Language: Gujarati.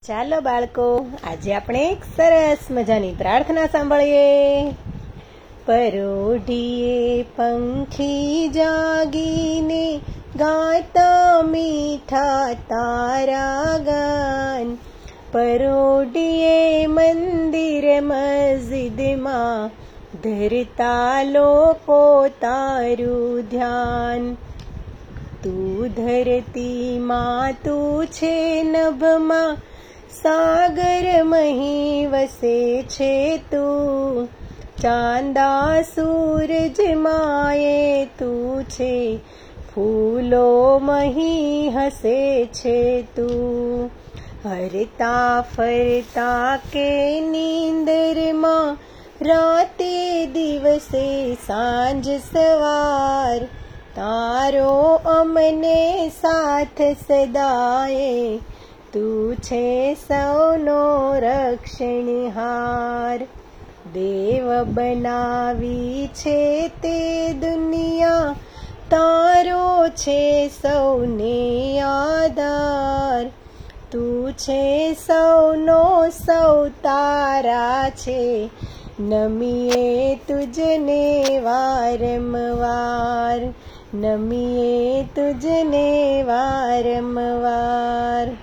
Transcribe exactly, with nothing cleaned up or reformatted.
ચાલો બાળકો, આજે આપણે એક સરસ મજાની પ્રાર્થના સાંભળીએ. પરોઢીએ પંખી જાગીને ગાતા મીઠા તારા ગાન. પરોઢીએ મંદિર મસ્જિદમાં ધરતા લોકો તારું ધ્યાન. તું ધરતીમાં તું છે નભમાં, સાગર મહી વસે છે તું. ચાંદા સૂરજ માએ તું છે, ફૂલો મહી હસે છે તું. હરતા ફરતા કે નીંદરમાં, રાતે દિવસે સાંજ સવાર, તારો અમને સાથ સદાયે, તું છે સૌનો રક્ષણહાર. દેવ બનાવી છે તે દુનિયા, તારો છે સૌને આધાર. તું છે સૌનો સૌ તારા છે, નમીએ તુજને વારંવાર. નમીએ તુજને વારંવાર.